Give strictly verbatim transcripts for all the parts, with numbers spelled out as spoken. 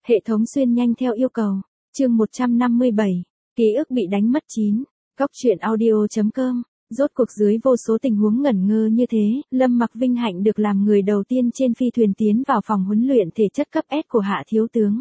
Hệ thống xuyên nhanh theo yêu cầu. Chương một trăm năm mươi bảy. Ký ức bị đánh mất chín. Góc truyện audio chấm com. Rốt cuộc dưới vô số tình huống ngẩn ngơ như thế, Lâm Mặc vinh hạnh được làm người đầu tiên trên phi thuyền tiến vào phòng huấn luyện thể chất cấp S của Hạ thiếu tướng.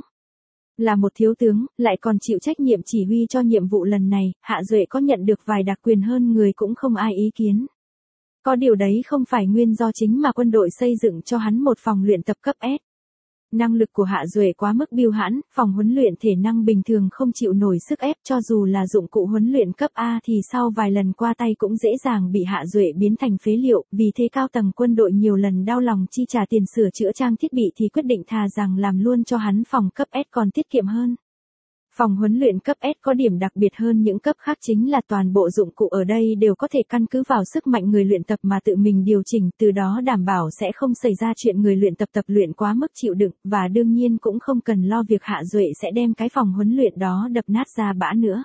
Là một thiếu tướng, lại còn chịu trách nhiệm chỉ huy cho nhiệm vụ lần này, Hạ Duệ có nhận được vài đặc quyền hơn người cũng không ai ý kiến. Có điều đấy không phải nguyên do chính mà quân đội xây dựng cho hắn một phòng luyện tập cấp S. Năng lực của Hạ Duệ quá mức biêu hãn, phòng huấn luyện thể năng bình thường không chịu nổi sức ép, cho dù là dụng cụ huấn luyện cấp A thì sau vài lần qua tay cũng dễ dàng bị Hạ Duệ biến thành phế liệu, vì thế cao tầng quân đội nhiều lần đau lòng chi trả tiền sửa chữa trang thiết bị thì quyết định thà rằng làm luôn cho hắn phòng cấp S còn tiết kiệm hơn. Phòng huấn luyện cấp S có điểm đặc biệt hơn những cấp khác chính là toàn bộ dụng cụ ở đây đều có thể căn cứ vào sức mạnh người luyện tập mà tự mình điều chỉnh, từ đó đảm bảo sẽ không xảy ra chuyện người luyện tập tập luyện quá mức chịu đựng, và đương nhiên cũng không cần lo việc Hạ Duệ sẽ đem cái phòng huấn luyện đó đập nát ra bã nữa.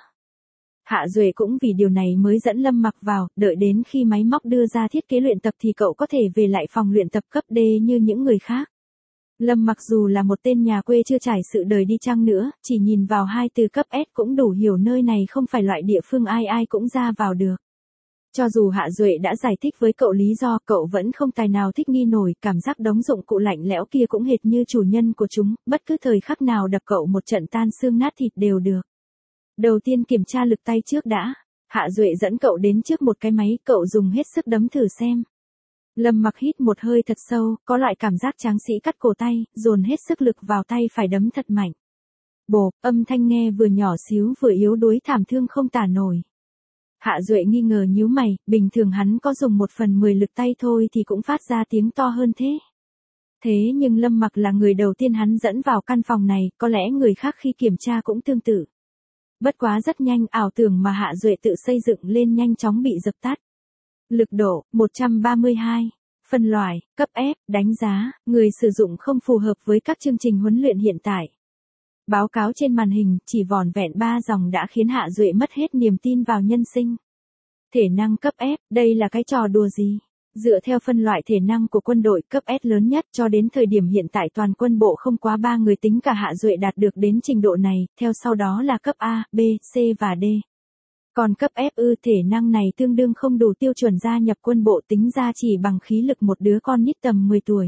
Hạ Duệ cũng vì điều này mới dẫn Lâm Mặc vào, đợi đến khi máy móc đưa ra thiết kế luyện tập thì cậu có thể về lại phòng luyện tập cấp D như những người khác. Lâm Mặc dù là một tên nhà quê chưa trải sự đời đi chăng nữa, chỉ nhìn vào hai từ cấp S cũng đủ hiểu nơi này không phải loại địa phương ai ai cũng ra vào được. Cho dù Hạ Duệ đã giải thích với cậu lý do, cậu vẫn không tài nào thích nghi nổi, cảm giác đống dụng cụ lạnh lẽo kia cũng hệt như chủ nhân của chúng, bất cứ thời khắc nào đập cậu một trận tan xương nát thịt đều được. Đầu tiên kiểm tra lực tay trước đã. Hạ Duệ dẫn cậu đến trước một cái máy, cậu dùng hết sức đấm thử xem. Lâm Mặc hít một hơi thật sâu, có loại cảm giác tráng sĩ cắt cổ tay, dồn hết sức lực vào tay phải đấm thật mạnh. Bộp, âm thanh nghe vừa nhỏ xíu vừa yếu đuối thảm thương không tả nổi. Hạ Duệ nghi ngờ nhíu mày, bình thường hắn có dùng một phần mười lực tay thôi thì cũng phát ra tiếng to hơn thế. Thế nhưng Lâm Mặc là người đầu tiên hắn dẫn vào căn phòng này, có lẽ người khác khi kiểm tra cũng tương tự. Bất quá rất nhanh, ảo tưởng mà Hạ Duệ tự xây dựng lên nhanh chóng bị dập tắt. Lực độ, một trăm ba mươi hai. Phân loại, cấp F, đánh giá, người sử dụng không phù hợp với các chương trình huấn luyện hiện tại. Báo cáo trên màn hình, chỉ vỏn vẹn ba dòng đã khiến Hạ Duệ mất hết niềm tin vào nhân sinh. Thể năng cấp F, đây là cái trò đùa gì? Dựa theo phân loại thể năng của quân đội, cấp S lớn nhất cho đến thời điểm hiện tại toàn quân bộ không quá ba người, tính cả Hạ Duệ đạt được đến trình độ này, theo sau đó là cấp A, B, C và D. Còn cấp F ư thể năng này tương đương không đủ tiêu chuẩn gia nhập quân bộ, tính ra chỉ bằng khí lực một đứa con nít tầm mười tuổi.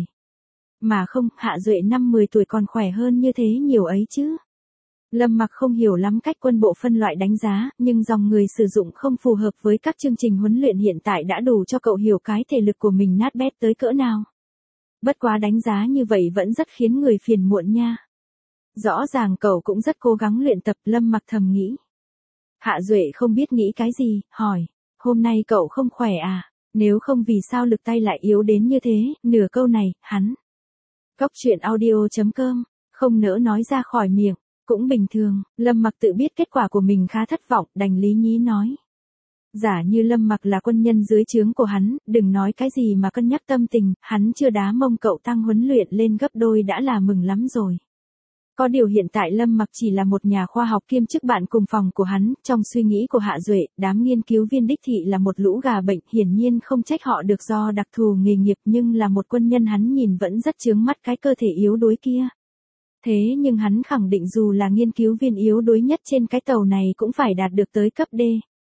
Mà không, Hạ Duệ năm mười tuổi còn khỏe hơn như thế nhiều ấy chứ. Lâm Mặc không hiểu lắm cách quân bộ phân loại đánh giá, nhưng dòng người sử dụng không phù hợp với các chương trình huấn luyện hiện tại đã đủ cho cậu hiểu cái thể lực của mình nát bét tới cỡ nào. Bất quá đánh giá như vậy vẫn rất khiến người phiền muộn nha. Rõ ràng cậu cũng rất cố gắng luyện tập, Lâm Mặc thầm nghĩ. Hạ Duệ không biết nghĩ cái gì, hỏi, hôm nay cậu không khỏe à, nếu không vì sao lực tay lại yếu đến như thế, nửa câu này, hắn. Góc truyện audio chấm com, không nỡ nói ra khỏi miệng, cũng bình thường, Lâm Mặc tự biết kết quả của mình khá thất vọng, đành lý nhí nói. Giả như Lâm Mặc là quân nhân dưới trướng của hắn, đừng nói cái gì mà cân nhắc tâm tình, hắn chưa đá mông cậu tăng huấn luyện lên gấp đôi đã là mừng lắm rồi. Có điều hiện tại Lâm Mặc chỉ là một nhà khoa học kiêm chức bạn cùng phòng của hắn, trong suy nghĩ của Hạ Duệ, đám nghiên cứu viên đích thị là một lũ gà bệnh, hiển nhiên không trách họ được do đặc thù nghề nghiệp, nhưng là một quân nhân hắn nhìn vẫn rất chướng mắt cái cơ thể yếu đuối kia. Thế nhưng hắn khẳng định dù là nghiên cứu viên yếu đuối nhất trên cái tàu này cũng phải đạt được tới cấp D.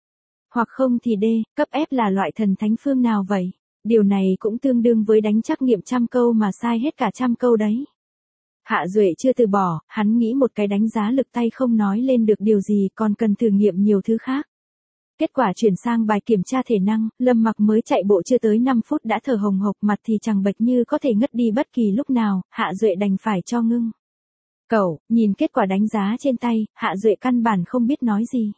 Hoặc không thì D, cấp F là loại thần thánh phương nào vậy? Điều này cũng tương đương với đánh trắc nghiệm trăm câu mà sai hết cả trăm câu đấy. Hạ Duệ chưa từ bỏ, hắn nghĩ một cái đánh giá lực tay không nói lên được điều gì, còn cần thử nghiệm nhiều thứ khác. Kết quả chuyển sang bài kiểm tra thể năng, Lâm Mặc mới chạy bộ chưa tới năm phút đã thở hồng hộc, mặt thì chẳng bệch như có thể ngất đi bất kỳ lúc nào, Hạ Duệ đành phải cho ngưng. Cậu, nhìn kết quả đánh giá trên tay, Hạ Duệ căn bản không biết nói gì.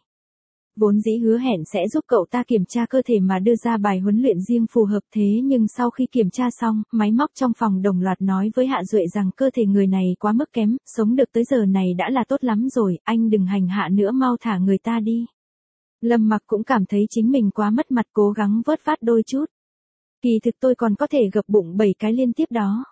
Vốn dĩ hứa hẹn sẽ giúp cậu ta kiểm tra cơ thể mà đưa ra bài huấn luyện riêng phù hợp, thế nhưng sau khi kiểm tra xong, máy móc trong phòng đồng loạt nói với Hạ Duệ rằng cơ thể người này quá mức kém, sống được tới giờ này đã là tốt lắm rồi, anh đừng hành hạ nữa, mau thả người ta đi. Lâm Mặc cũng cảm thấy chính mình quá mất mặt, cố gắng vớt vát đôi chút. Kỳ thực tôi còn có thể gập bụng bảy cái liên tiếp đó.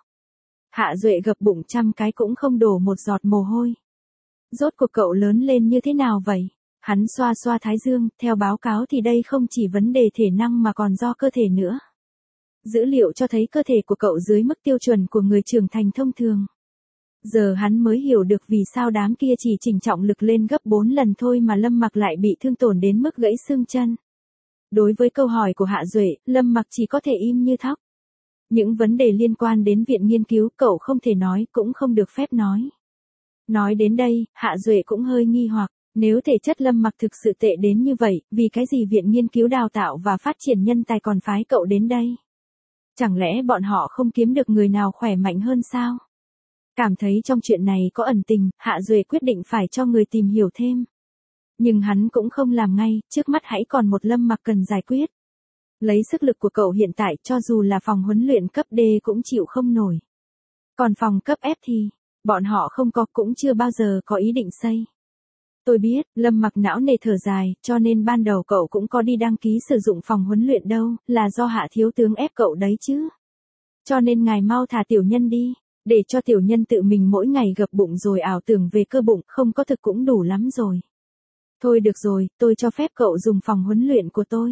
Hạ Duệ gập bụng trăm cái cũng không đổ một giọt mồ hôi. Rốt cuộc cậu lớn lên như thế nào vậy? Hắn xoa xoa thái dương, theo báo cáo thì đây không chỉ vấn đề thể năng mà còn do cơ thể nữa. Dữ liệu cho thấy cơ thể của cậu dưới mức tiêu chuẩn của người trưởng thành thông thường. Giờ hắn mới hiểu được vì sao đám kia chỉ chỉnh trọng lực lên gấp bốn lần thôi mà Lâm Mặc lại bị thương tổn đến mức gãy xương chân. Đối với câu hỏi của Hạ Duệ, Lâm Mặc chỉ có thể im như thóc. Những vấn đề liên quan đến viện nghiên cứu cậu không thể nói, cũng không được phép nói. Nói đến đây, Hạ Duệ cũng hơi nghi hoặc, nếu thể chất Lâm Mặc thực sự tệ đến như vậy, vì cái gì viện nghiên cứu đào tạo và phát triển nhân tài còn phái cậu đến đây? Chẳng lẽ bọn họ không kiếm được người nào khỏe mạnh hơn sao? Cảm thấy trong chuyện này có ẩn tình, Hạ Duệ quyết định phải cho người tìm hiểu thêm. Nhưng hắn cũng không làm ngay, trước mắt hãy còn một Lâm Mặc cần giải quyết. Lấy sức lực của cậu hiện tại cho dù là phòng huấn luyện cấp D cũng chịu không nổi. Còn phòng cấp F thì, bọn họ không có cũng chưa bao giờ có ý định xây. Tôi biết, Lâm Mặc não nề thở dài, cho nên ban đầu cậu cũng có đi đăng ký sử dụng phòng huấn luyện đâu, là do Hạ thiếu tướng ép cậu đấy chứ. Cho nên ngài mau thả tiểu nhân đi, để cho tiểu nhân tự mình mỗi ngày gập bụng rồi ảo tưởng về cơ bụng, không có thực cũng đủ lắm rồi. Thôi được rồi, tôi cho phép cậu dùng phòng huấn luyện của tôi.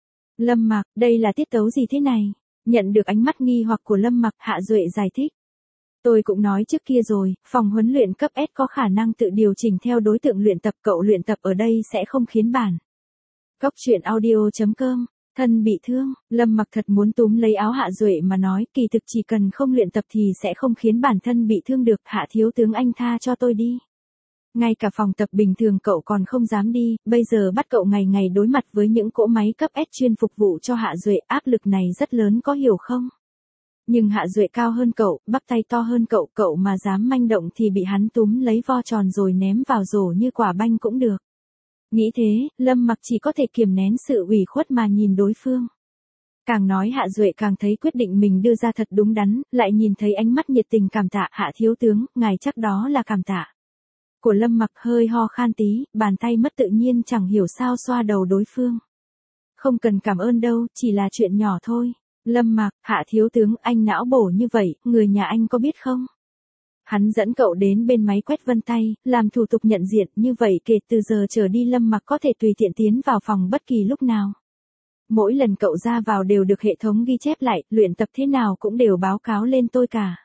Lâm Mặc, đây là tiết tấu gì thế này? Nhận được ánh mắt nghi hoặc của Lâm Mặc, Hạ Duệ giải thích. Tôi cũng nói trước kia rồi, phòng huấn luyện cấp S có khả năng tự điều chỉnh theo đối tượng luyện tập, cậu luyện tập ở đây sẽ không khiến bản. Cóc truyện audio chấm com, thân bị thương, Lâm Mặc thật muốn túm lấy áo Hạ Duệ mà nói, kỳ thực chỉ cần không luyện tập thì sẽ không khiến bản thân bị thương được, Hạ thiếu tướng anh tha cho tôi đi. Ngay cả phòng tập bình thường cậu còn không dám đi, bây giờ bắt cậu ngày ngày đối mặt với những cỗ máy cấp S chuyên phục vụ cho Hạ Duệ, áp lực này rất lớn có hiểu không? Nhưng Hạ Duệ cao hơn cậu, bắp tay to hơn cậu, cậu mà dám manh động thì bị hắn túm lấy vo tròn rồi ném vào rổ như quả banh cũng được. Nghĩ thế, Lâm Mặc chỉ có thể kiềm nén sự ủy khuất mà nhìn đối phương. Càng nói Hạ Duệ càng thấy quyết định mình đưa ra thật đúng đắn, lại nhìn thấy ánh mắt nhiệt tình cảm tạ, Hạ thiếu tướng, ngài chắc đó là cảm tạ. Của Lâm Mặc hơi ho khan tí, bàn tay mất tự nhiên chẳng hiểu sao xoa đầu đối phương. Không cần cảm ơn đâu, chỉ là chuyện nhỏ thôi. Lâm Mặc, Hạ thiếu tướng, anh não bổ như vậy, người nhà anh có biết không? Hắn dẫn cậu đến bên máy quét vân tay, làm thủ tục nhận diện, như vậy kể từ giờ trở đi Lâm Mặc có thể tùy tiện tiến vào phòng bất kỳ lúc nào. Mỗi lần cậu ra vào đều được hệ thống ghi chép lại, luyện tập thế nào cũng đều báo cáo lên tôi cả.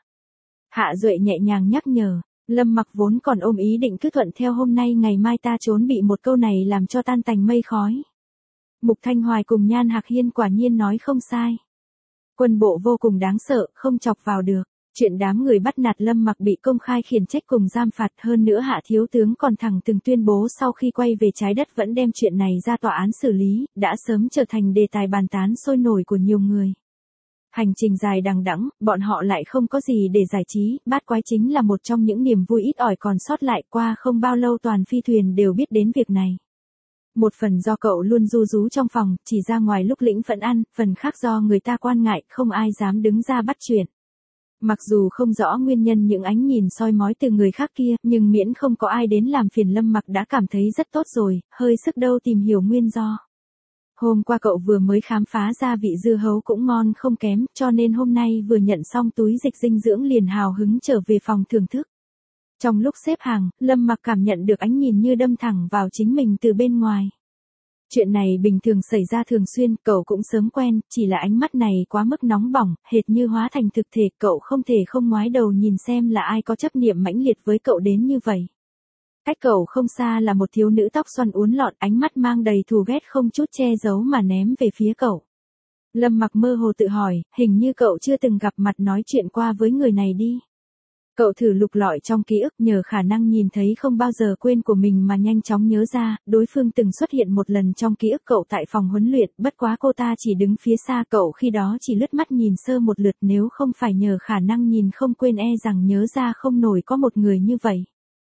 Hạ Duệ nhẹ nhàng nhắc nhở, Lâm Mặc vốn còn ôm ý định cứ thuận theo hôm nay ngày mai ta trốn, bị một câu này làm cho tan tành mây khói. Mục Thanh Hoài cùng Nhan Hạc Hiên quả nhiên nói không sai. Quân bộ vô cùng đáng sợ, không chọc vào được. Chuyện đám người bắt nạt Lâm Mặc bị công khai khiển trách cùng giam phạt, hơn nữa Hạ thiếu tướng còn thẳng từng tuyên bố sau khi quay về trái đất vẫn đem chuyện này ra tòa án xử lý, đã sớm trở thành đề tài bàn tán sôi nổi của nhiều người. Hành trình dài đằng đẵng, bọn họ lại không có gì để giải trí, bát quái chính là một trong những niềm vui ít ỏi còn sót lại, qua không bao lâu toàn phi thuyền đều biết đến việc này. Một phần do cậu luôn ru rú trong phòng, chỉ ra ngoài lúc lĩnh phẫn ăn, phần khác do người ta quan ngại, không ai dám đứng ra bắt chuyện. Mặc dù không rõ nguyên nhân những ánh nhìn soi mói từ người khác kia, nhưng miễn không có ai đến làm phiền Lâm Mặc đã cảm thấy rất tốt rồi, hơi sức đâu tìm hiểu nguyên do. Hôm qua cậu vừa mới khám phá ra vị dưa hấu cũng ngon không kém, cho nên hôm nay vừa nhận xong túi dịch dinh dưỡng liền hào hứng trở về phòng thưởng thức. Trong lúc xếp hàng, Lâm Mặc cảm nhận được ánh nhìn như đâm thẳng vào chính mình từ bên ngoài. Chuyện này bình thường xảy ra thường xuyên, cậu cũng sớm quen, chỉ là ánh mắt này quá mức nóng bỏng, hệt như hóa thành thực thể, cậu không thể không ngoái đầu nhìn xem là ai có chấp niệm mãnh liệt với cậu đến như vậy. Cách cậu không xa là một thiếu nữ tóc xoăn uốn lọn, ánh mắt mang đầy thù ghét không chút che giấu mà ném về phía cậu. Lâm Mặc mơ hồ tự hỏi, hình như cậu chưa từng gặp mặt nói chuyện qua với người này đi. Cậu thử lục lọi trong ký ức, nhờ khả năng nhìn thấy không bao giờ quên của mình mà nhanh chóng nhớ ra, đối phương từng xuất hiện một lần trong ký ức cậu tại phòng huấn luyện, bất quá cô ta chỉ đứng phía xa, cậu khi đó chỉ lướt mắt nhìn sơ một lượt, nếu không phải nhờ khả năng nhìn không quên e rằng nhớ ra không nổi có một người như vậy.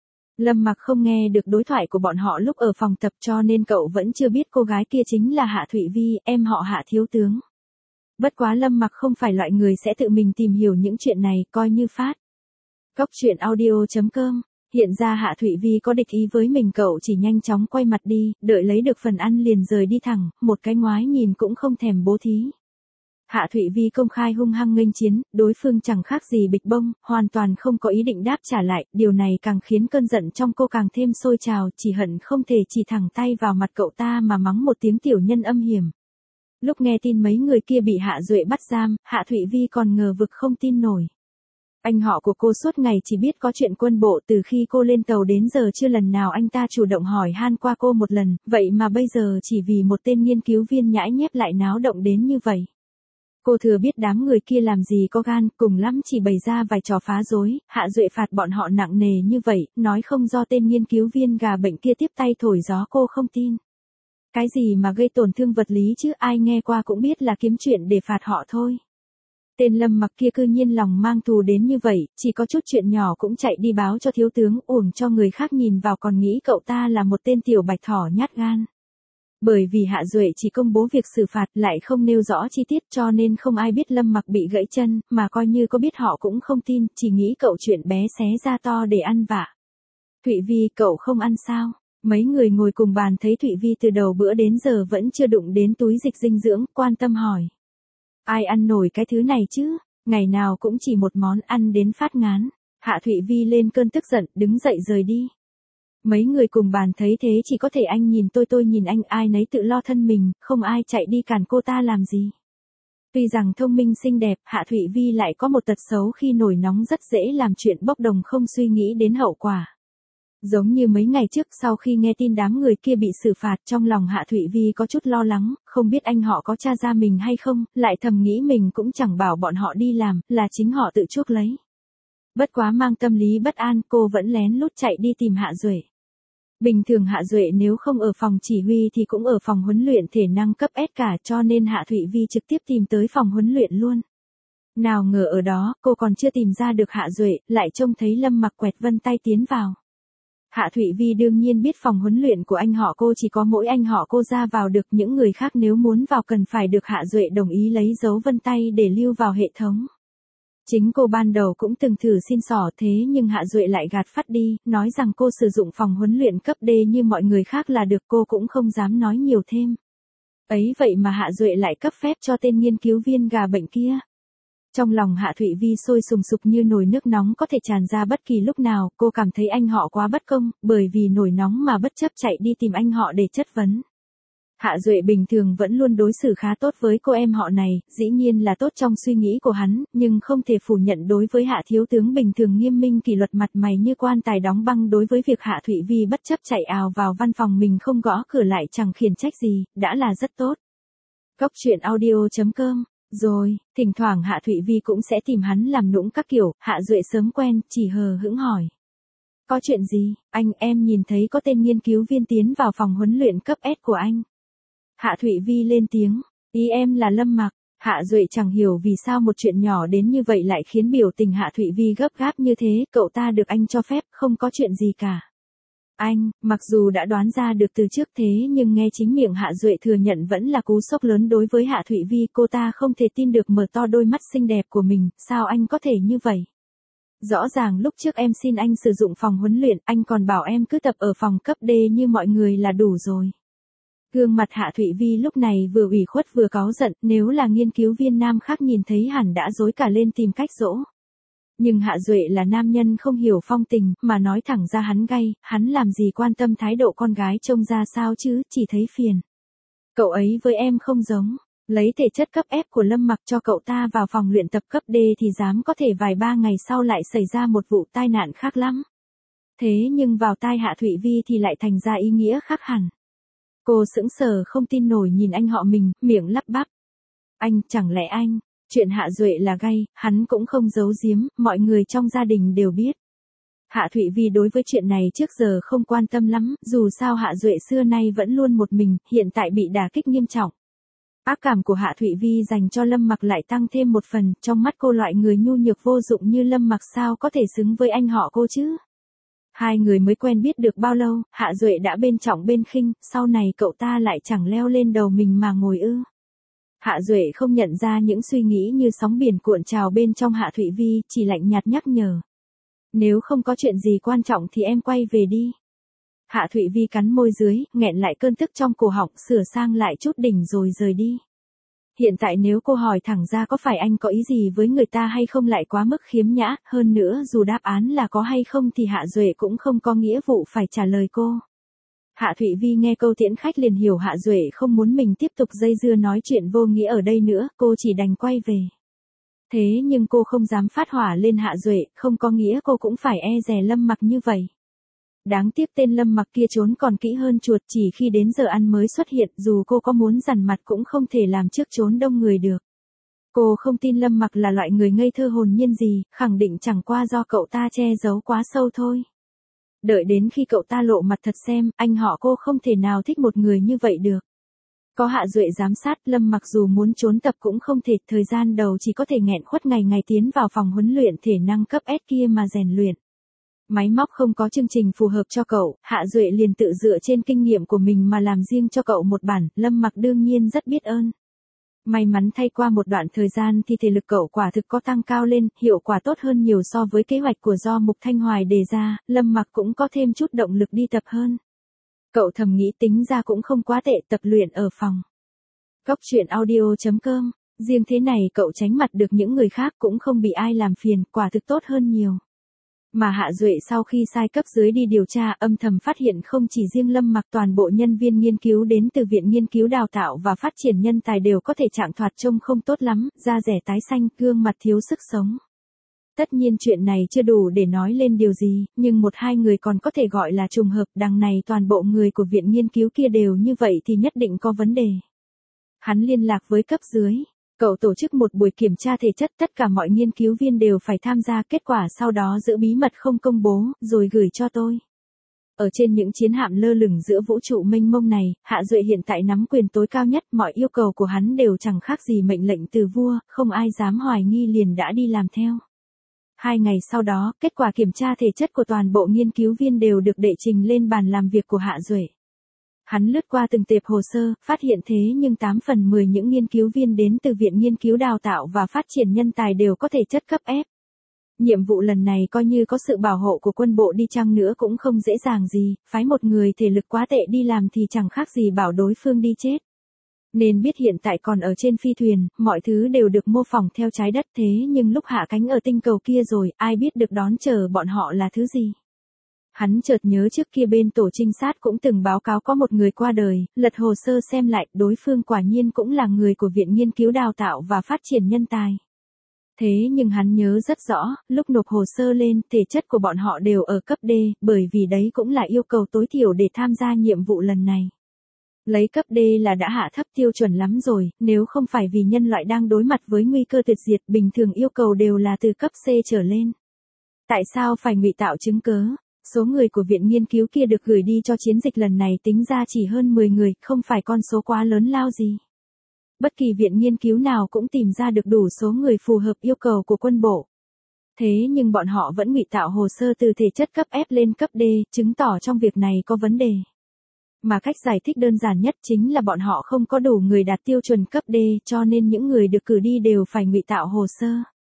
Lâm Mặc không nghe được đối thoại của bọn họ lúc ở phòng tập, cho nên cậu vẫn chưa biết cô gái kia chính là Hạ Thụy Vi, em họ Hạ thiếu tướng. Bất quá Lâm Mặc không phải loại người sẽ tự mình tìm hiểu những chuyện này, coi như phát. Cóc truyện audio chấm com, hiện ra Hạ Thụy Vi có địch ý với mình, cậu chỉ nhanh chóng quay mặt đi, đợi lấy được phần ăn liền rời đi thẳng, một cái ngoái nhìn cũng không thèm bố thí. Hạ Thụy Vi công khai hung hăng nghênh chiến, đối phương chẳng khác gì bịch bông, hoàn toàn không có ý định đáp trả lại, điều này càng khiến cơn giận trong cô càng thêm sôi trào, chỉ hận không thể chỉ thẳng tay vào mặt cậu ta mà mắng một tiếng tiểu nhân âm hiểm. Lúc nghe tin mấy người kia bị Hạ Duệ bắt giam, Hạ Thụy Vi còn ngờ vực không tin nổi. Anh họ của cô suốt ngày chỉ biết có chuyện quân bộ, từ khi cô lên tàu đến giờ chưa lần nào anh ta chủ động hỏi han qua cô một lần, vậy mà bây giờ chỉ vì một tên nghiên cứu viên nhãi nhép lại náo động đến như vậy. Cô thừa biết đám người kia làm gì có gan, cùng lắm chỉ bày ra vài trò phá rối, Hạ Duệ phạt bọn họ nặng nề như vậy, nói không do tên nghiên cứu viên gà bệnh kia tiếp tay thổi gió cô không tin. Cái gì mà gây tổn thương vật lý chứ, ai nghe qua cũng biết là kiếm chuyện để phạt họ thôi. Tên Lâm Mặc kia cư nhiên lòng mang thù đến như vậy, chỉ có chút chuyện nhỏ cũng chạy đi báo cho thiếu tướng, uổng cho người khác nhìn vào còn nghĩ cậu ta là một tên tiểu bạch thỏ nhát gan. Bởi vì Hạ Duệ chỉ công bố việc xử phạt lại không nêu rõ chi tiết cho nên không ai biết Lâm Mặc bị gãy chân, mà coi như có biết họ cũng không tin, chỉ nghĩ cậu chuyện bé xé ra to để ăn vạ. Thụy Vi, cậu không ăn sao? Mấy người ngồi cùng bàn thấy Thụy Vi từ đầu bữa đến giờ vẫn chưa đụng đến túi dịch dinh dưỡng, quan tâm hỏi. Ai ăn nổi cái thứ này chứ, ngày nào cũng chỉ một món ăn đến phát ngán. Hạ Thụy Vi lên cơn tức giận, đứng dậy rời đi. Mấy người cùng bàn thấy thế chỉ có thể anh nhìn tôi tôi nhìn anh, ai nấy tự lo thân mình, không ai chạy đi cản cô ta làm gì. Tuy rằng thông minh xinh đẹp, Hạ Thụy Vi lại có một tật xấu khi nổi nóng rất dễ làm chuyện bốc đồng không suy nghĩ đến hậu quả. Giống như mấy ngày trước sau khi nghe tin đám người kia bị xử phạt, trong lòng Hạ Thụy Vi có chút lo lắng, không biết anh họ có tra ra mình hay không, lại thầm nghĩ mình cũng chẳng bảo bọn họ đi làm, là chính họ tự chuốc lấy. Bất quá mang tâm lý bất an, cô vẫn lén lút chạy đi tìm Hạ Duệ. Bình thường Hạ Duệ nếu không ở phòng chỉ huy thì cũng ở phòng huấn luyện thể năng cấp S cả, cho nên Hạ Thụy Vi trực tiếp tìm tới phòng huấn luyện luôn. Nào ngờ ở đó, cô còn chưa tìm ra được Hạ Duệ, lại trông thấy Lâm Mặc quẹt vân tay tiến vào. Hạ Thụy Vi đương nhiên biết phòng huấn luyện của anh họ cô chỉ có mỗi anh họ cô ra vào được, những người khác nếu muốn vào cần phải được Hạ Duệ đồng ý lấy dấu vân tay để lưu vào hệ thống. Chính cô ban đầu cũng từng thử xin xỏ thế nhưng Hạ Duệ lại gạt phắt đi, nói rằng cô sử dụng phòng huấn luyện cấp D như mọi người khác là được, cô cũng không dám nói nhiều thêm. Ấy vậy mà Hạ Duệ lại cấp phép cho tên nghiên cứu viên gà bệnh kia. Trong lòng Hạ Thụy Vi sôi sùng sục như nồi nước nóng có thể tràn ra bất kỳ lúc nào, cô cảm thấy anh họ quá bất công, bởi vì nổi nóng mà bất chấp chạy đi tìm anh họ để chất vấn. Hạ Duệ bình thường vẫn luôn đối xử khá tốt với cô em họ này, dĩ nhiên là tốt trong suy nghĩ của hắn, nhưng không thể phủ nhận đối với Hạ thiếu tướng bình thường nghiêm minh kỷ luật mặt mày như quan tài đóng băng, đối với việc Hạ Thụy Vi bất chấp chạy ào vào văn phòng mình không gõ cửa lại chẳng khiển trách gì, đã là rất tốt. Góc truyện audio chấm com. Rồi, thỉnh thoảng Hạ Thụy Vi cũng sẽ tìm hắn làm nũng các kiểu, Hạ Duệ sớm quen, chỉ hờ hững hỏi. Có chuyện gì, anh, em nhìn thấy có tên nghiên cứu viên tiến vào phòng huấn luyện cấp S của anh. Hạ Thụy Vi lên tiếng, ý em là Lâm Mặc. Hạ Duệ chẳng hiểu vì sao một chuyện nhỏ đến như vậy lại khiến biểu tình Hạ Thụy Vi gấp gáp như thế, cậu ta được anh cho phép, không có chuyện gì cả. Anh, mặc dù đã đoán ra được từ trước thế nhưng nghe chính miệng Hạ Duệ thừa nhận vẫn là cú sốc lớn đối với Hạ Thụy Vi, cô ta không thể tin được mở to đôi mắt xinh đẹp của mình, sao anh có thể như vậy? Rõ ràng lúc trước em xin anh sử dụng phòng huấn luyện, anh còn bảo em cứ tập ở phòng cấp D như mọi người là đủ rồi. Gương mặt Hạ Thụy Vi lúc này vừa ủy khuất vừa cáu giận, nếu là nghiên cứu viên nam khác nhìn thấy hẳn đã rối cả lên tìm cách dỗ. Nhưng Hạ Duệ là nam nhân không hiểu phong tình, mà nói thẳng ra hắn gay, hắn làm gì quan tâm thái độ con gái trông ra sao chứ, chỉ thấy phiền. Cậu ấy với em không giống, lấy thể chất cấp F của Lâm Mặc cho cậu ta vào phòng luyện tập cấp D thì dám có thể vài ba ngày sau lại xảy ra một vụ tai nạn khác lắm. Thế nhưng vào tai Hạ Thụy Vi thì lại thành ra ý nghĩa khác hẳn. Cô sững sờ không tin nổi nhìn anh họ mình, miệng lắp bắp. Anh, chẳng lẽ anh... Chuyện Hạ Duệ là gay, hắn cũng không giấu giếm, mọi người trong gia đình đều biết. Hạ Thụy Vi đối với chuyện này trước giờ không quan tâm lắm, dù sao Hạ Duệ xưa nay vẫn luôn một mình, hiện tại bị đả kích nghiêm trọng. Ác cảm của Hạ Thụy Vi dành cho Lâm Mặc lại tăng thêm một phần, trong mắt cô loại người nhu nhược vô dụng như Lâm Mặc sao có thể xứng với anh họ cô chứ. Hai người mới quen biết được bao lâu, Hạ Duệ đã bên trọng bên khinh, sau này cậu ta lại chẳng leo lên đầu mình mà ngồi ư. Hạ Duệ không nhận ra những suy nghĩ như sóng biển cuộn trào bên trong Hạ Thụy Vi, chỉ lạnh nhạt nhắc nhở. Nếu không có chuyện gì quan trọng thì em quay về đi. Hạ Thụy Vi cắn môi dưới, nghẹn lại cơn tức trong cổ họng, sửa sang lại chút đỉnh rồi rời đi. Hiện tại nếu cô hỏi thẳng ra có phải anh có ý gì với người ta hay không lại quá mức khiếm nhã, hơn nữa dù đáp án là có hay không thì Hạ Duệ cũng không có nghĩa vụ phải trả lời cô. Hạ Thụy Vi nghe câu tiễn khách liền hiểu Hạ Duệ không muốn mình tiếp tục dây dưa nói chuyện vô nghĩa ở đây nữa, cô chỉ đành quay về. Thế nhưng cô không dám phát hỏa lên Hạ Duệ, không có nghĩa cô cũng phải e dè Lâm Mặc như vậy. Đáng tiếc tên Lâm Mặc kia trốn còn kỹ hơn chuột, chỉ khi đến giờ ăn mới xuất hiện, dù cô có muốn dằn mặt cũng không thể làm trước trốn đông người được. Cô không tin Lâm Mặc là loại người ngây thơ hồn nhiên gì, khẳng định chẳng qua do cậu ta che giấu quá sâu thôi. Đợi đến khi cậu ta lộ mặt thật xem, anh họ cô không thể nào thích một người như vậy được. Có Hạ Duệ giám sát, Lâm Mặc dù muốn trốn tập cũng không thể, thời gian đầu chỉ có thể nghẹn khuất ngày ngày tiến vào phòng huấn luyện thể năng cấp S kia mà rèn luyện. Máy móc không có chương trình phù hợp cho cậu, Hạ Duệ liền tự dựa trên kinh nghiệm của mình mà làm riêng cho cậu một bản, Lâm Mặc đương nhiên rất biết ơn. May mắn thay qua một đoạn thời gian thì thể lực cậu quả thực có tăng cao lên, hiệu quả tốt hơn nhiều so với kế hoạch của do Mục Thanh Hoài đề ra, Lâm Mặc cũng có thêm chút động lực đi tập hơn. Cậu thầm nghĩ tính ra cũng không quá tệ, tập luyện ở phòng. Góc truyện audio chấm com, riêng thế này cậu tránh mặt được những người khác cũng không bị ai làm phiền, quả thực tốt hơn nhiều. Mà Hạ Duệ sau khi sai cấp dưới đi điều tra âm thầm phát hiện không chỉ riêng Lâm Mặc, toàn bộ nhân viên nghiên cứu đến từ Viện Nghiên cứu Đào tạo và Phát triển Nhân tài đều có thể trạng thoạt trông không tốt lắm, da rẻ tái xanh, gương mặt thiếu sức sống. Tất nhiên chuyện này chưa đủ để nói lên điều gì, nhưng một hai người còn có thể gọi là trùng hợp, đằng này toàn bộ người của viện nghiên cứu kia đều như vậy thì nhất định có vấn đề. Hắn liên lạc với cấp dưới. Cậu tổ chức một buổi kiểm tra thể chất, tất cả mọi nghiên cứu viên đều phải tham gia, kết quả sau đó giữ bí mật không công bố, rồi gửi cho tôi. Ở trên những chiến hạm lơ lửng giữa vũ trụ mênh mông này, Hạ Duệ hiện tại nắm quyền tối cao nhất, mọi yêu cầu của hắn đều chẳng khác gì mệnh lệnh từ vua, không ai dám hoài nghi liền đã đi làm theo. Hai ngày sau đó, kết quả kiểm tra thể chất của toàn bộ nghiên cứu viên đều được đệ trình lên bàn làm việc của Hạ Duệ. Hắn lướt qua từng tệp hồ sơ, phát hiện thế nhưng tám phần mười những nghiên cứu viên đến từ Viện Nghiên cứu Đào tạo và Phát triển Nhân tài đều có thể chất cấp F. Nhiệm vụ lần này coi như có sự bảo hộ của quân bộ đi chăng nữa cũng không dễ dàng gì, phái một người thể lực quá tệ đi làm thì chẳng khác gì bảo đối phương đi chết. Nên biết hiện tại còn ở trên phi thuyền, mọi thứ đều được mô phỏng theo trái đất, thế nhưng lúc hạ cánh ở tinh cầu kia rồi, ai biết được đón chờ bọn họ là thứ gì. Hắn chợt nhớ trước kia bên tổ trinh sát cũng từng báo cáo có một người qua đời, lật hồ sơ xem lại, đối phương quả nhiên cũng là người của Viện Nghiên cứu Đào tạo và Phát triển Nhân tài. Thế nhưng hắn nhớ rất rõ, lúc nộp hồ sơ lên, thể chất của bọn họ đều ở cấp D, bởi vì đấy cũng là yêu cầu tối thiểu để tham gia nhiệm vụ lần này. Lấy cấp D là đã hạ thấp tiêu chuẩn lắm rồi, nếu không phải vì nhân loại đang đối mặt với nguy cơ tuyệt diệt, bình thường yêu cầu đều là từ cấp C trở lên. Tại sao phải ngụy tạo chứng cớ? Số người của viện nghiên cứu kia được gửi đi cho chiến dịch lần này tính ra chỉ hơn mười người, không phải con số quá lớn lao gì. Bất kỳ viện nghiên cứu nào cũng tìm ra được đủ số người phù hợp yêu cầu của quân bộ. Thế nhưng bọn họ vẫn ngụy tạo hồ sơ từ thể chất cấp F lên cấp D, chứng tỏ trong việc này có vấn đề. Mà cách giải thích đơn giản nhất chính là bọn họ không có đủ người đạt tiêu chuẩn cấp D, cho nên những người được cử đi đều phải ngụy tạo hồ sơ.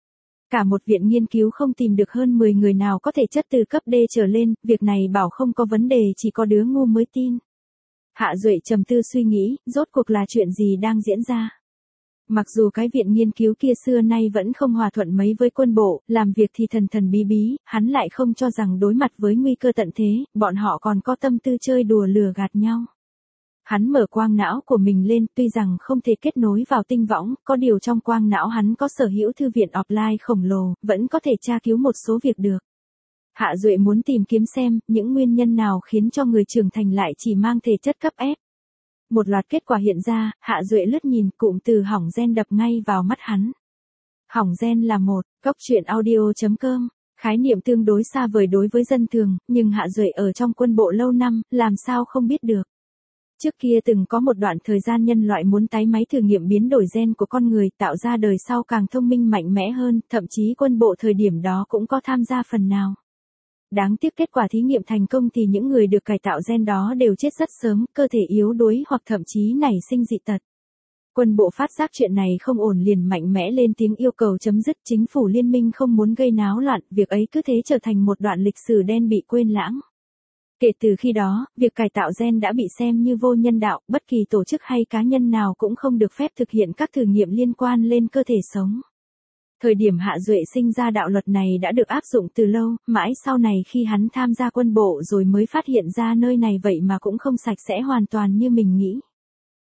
Cả một viện nghiên cứu không tìm được hơn mười người nào có thể chất từ cấp D trở lên, việc này bảo không có vấn đề chỉ có đứa ngu mới tin. Hạ Duệ trầm tư suy nghĩ, rốt cuộc là chuyện gì đang diễn ra. Mặc dù cái viện nghiên cứu kia xưa nay vẫn không hòa thuận mấy với quân bộ, làm việc thì thần thần bí bí, hắn lại không cho rằng đối mặt với nguy cơ tận thế, bọn họ còn có tâm tư chơi đùa lừa gạt nhau. Hắn mở quang não của mình lên, tuy rằng không thể kết nối vào tinh võng, có điều trong quang não hắn có sở hữu thư viện offline khổng lồ, vẫn có thể tra cứu một số việc được. Hạ Duệ muốn tìm kiếm xem, những nguyên nhân nào khiến cho người trưởng thành lại chỉ mang thể chất cấp F. Một loạt kết quả hiện ra, Hạ Duệ lướt nhìn, cụm từ hỏng gen đập ngay vào mắt hắn. Hỏng gen là một, góc truyện audio chấm com, khái niệm tương đối xa vời đối với dân thường, nhưng Hạ Duệ ở trong quân bộ lâu năm, làm sao không biết được. Trước kia từng có một đoạn thời gian nhân loại muốn tái máy thử nghiệm biến đổi gen của con người, tạo ra đời sau càng thông minh mạnh mẽ hơn, thậm chí quân bộ thời điểm đó cũng có tham gia phần nào. Đáng tiếc kết quả thí nghiệm thành công thì những người được cải tạo gen đó đều chết rất sớm, cơ thể yếu đuối hoặc thậm chí nảy sinh dị tật. Quân bộ phát giác chuyện này không ổn liền mạnh mẽ lên tiếng yêu cầu chấm dứt, chính phủ liên minh không muốn gây náo loạn, việc ấy cứ thế trở thành một đoạn lịch sử đen bị quên lãng. Kể từ khi đó, việc cải tạo gen đã bị xem như vô nhân đạo, bất kỳ tổ chức hay cá nhân nào cũng không được phép thực hiện các thử nghiệm liên quan lên cơ thể sống. Thời điểm Hạ Duệ sinh ra đạo luật này đã được áp dụng từ lâu, mãi sau này khi hắn tham gia quân bộ rồi mới phát hiện ra nơi này vậy mà cũng không sạch sẽ hoàn toàn như mình nghĩ.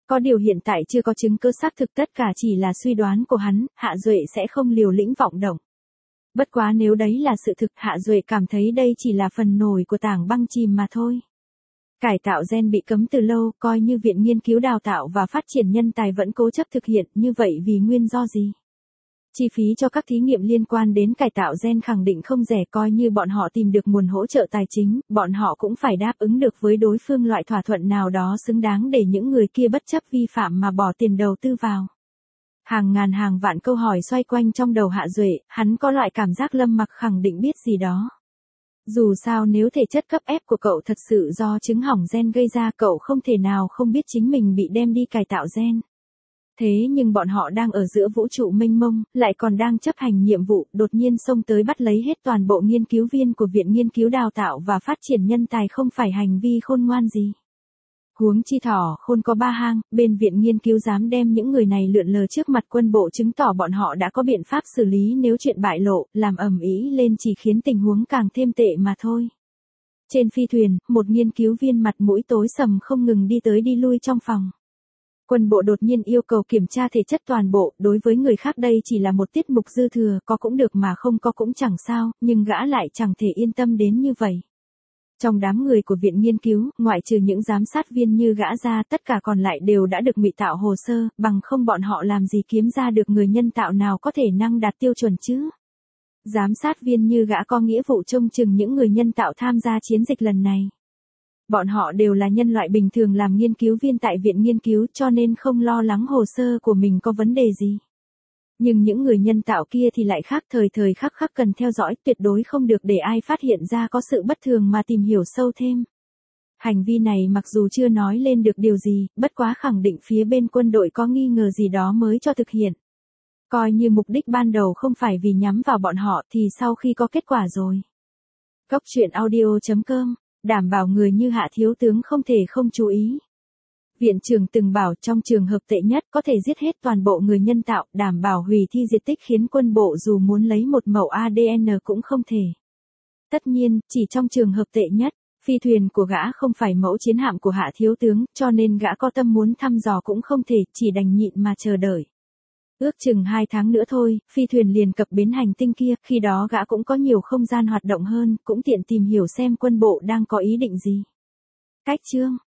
Có điều hiện tại chưa có chứng cứ xác thực, tất cả chỉ là suy đoán của hắn, Hạ Duệ sẽ không liều lĩnh vọng động. Bất quá nếu đấy là sự thực, Hạ Duệ cảm thấy đây chỉ là phần nổi của tảng băng chìm mà thôi. Cải tạo gen bị cấm từ lâu, coi như Viện Nghiên cứu Đào tạo và Phát triển Nhân tài vẫn cố chấp thực hiện, như vậy vì nguyên do gì? Chi phí cho các thí nghiệm liên quan đến cải tạo gen khẳng định không rẻ, coi như bọn họ tìm được nguồn hỗ trợ tài chính, bọn họ cũng phải đáp ứng được với đối phương loại thỏa thuận nào đó xứng đáng để những người kia bất chấp vi phạm mà bỏ tiền đầu tư vào. Hàng ngàn hàng vạn câu hỏi xoay quanh trong đầu Hạ Duệ, hắn có loại cảm giác Lâm Mặc khẳng định biết gì đó. Dù sao nếu thể chất cấp ép của cậu thật sự do chứng hỏng gen gây ra, cậu không thể nào không biết chính mình bị đem đi cải tạo gen. Thế nhưng bọn họ đang ở giữa vũ trụ mênh mông, lại còn đang chấp hành nhiệm vụ, đột nhiên xông tới bắt lấy hết toàn bộ nghiên cứu viên của Viện Nghiên cứu Đào tạo và Phát triển Nhân tài không phải hành vi khôn ngoan gì. Huống chi thỏ khôn có ba hang, bên Viện Nghiên cứu dám đem những người này lượn lờ trước mặt quân bộ, chứng tỏ bọn họ đã có biện pháp xử lý nếu chuyện bại lộ, làm ầm ĩ lên chỉ khiến tình huống càng thêm tệ mà thôi. Trên phi thuyền, một nghiên cứu viên mặt mũi tối sầm không ngừng đi tới đi lui trong phòng. Quân bộ đột nhiên yêu cầu kiểm tra thể chất toàn bộ, đối với người khác đây chỉ là một tiết mục dư thừa, có cũng được mà không có cũng chẳng sao, nhưng gã lại chẳng thể yên tâm đến như vậy. Trong đám người của Viện Nghiên cứu, ngoại trừ những giám sát viên như gã ra, tất cả còn lại đều đã được ngụy tạo hồ sơ, bằng không bọn họ làm gì kiếm ra được người nhân tạo nào có thể năng đạt tiêu chuẩn chứ. Giám sát viên như gã có nghĩa vụ trông chừng những người nhân tạo tham gia chiến dịch lần này. Bọn họ đều là nhân loại bình thường làm nghiên cứu viên tại Viện Nghiên cứu, cho nên không lo lắng hồ sơ của mình có vấn đề gì. Nhưng những người nhân tạo kia thì lại khác, thời thời khắc khắc cần theo dõi, tuyệt đối không được để ai phát hiện ra có sự bất thường mà tìm hiểu sâu thêm. Hành vi này mặc dù chưa nói lên được điều gì, bất quá khẳng định phía bên quân đội có nghi ngờ gì đó mới cho thực hiện. Coi như mục đích ban đầu không phải vì nhắm vào bọn họ thì sau khi có kết quả rồi. Góc truyện audio chấm com, đảm bảo người như Hạ thiếu tướng không thể không chú ý. Viện trưởng từng bảo trong trường hợp tệ nhất có thể giết hết toàn bộ người nhân tạo, đảm bảo hủy thi diệt tích, khiến quân bộ dù muốn lấy một mẩu a đê en cũng không thể. Tất nhiên, chỉ trong trường hợp tệ nhất, phi thuyền của gã không phải mẫu chiến hạm của Hạ thiếu tướng, cho nên gã có tâm muốn thăm dò cũng không thể, chỉ đành nhịn mà chờ đợi. Ước chừng hai tháng nữa thôi, phi thuyền liền cập bến hành tinh kia, khi đó gã cũng có nhiều không gian hoạt động hơn, cũng tiện tìm hiểu xem quân bộ đang có ý định gì. Cách chương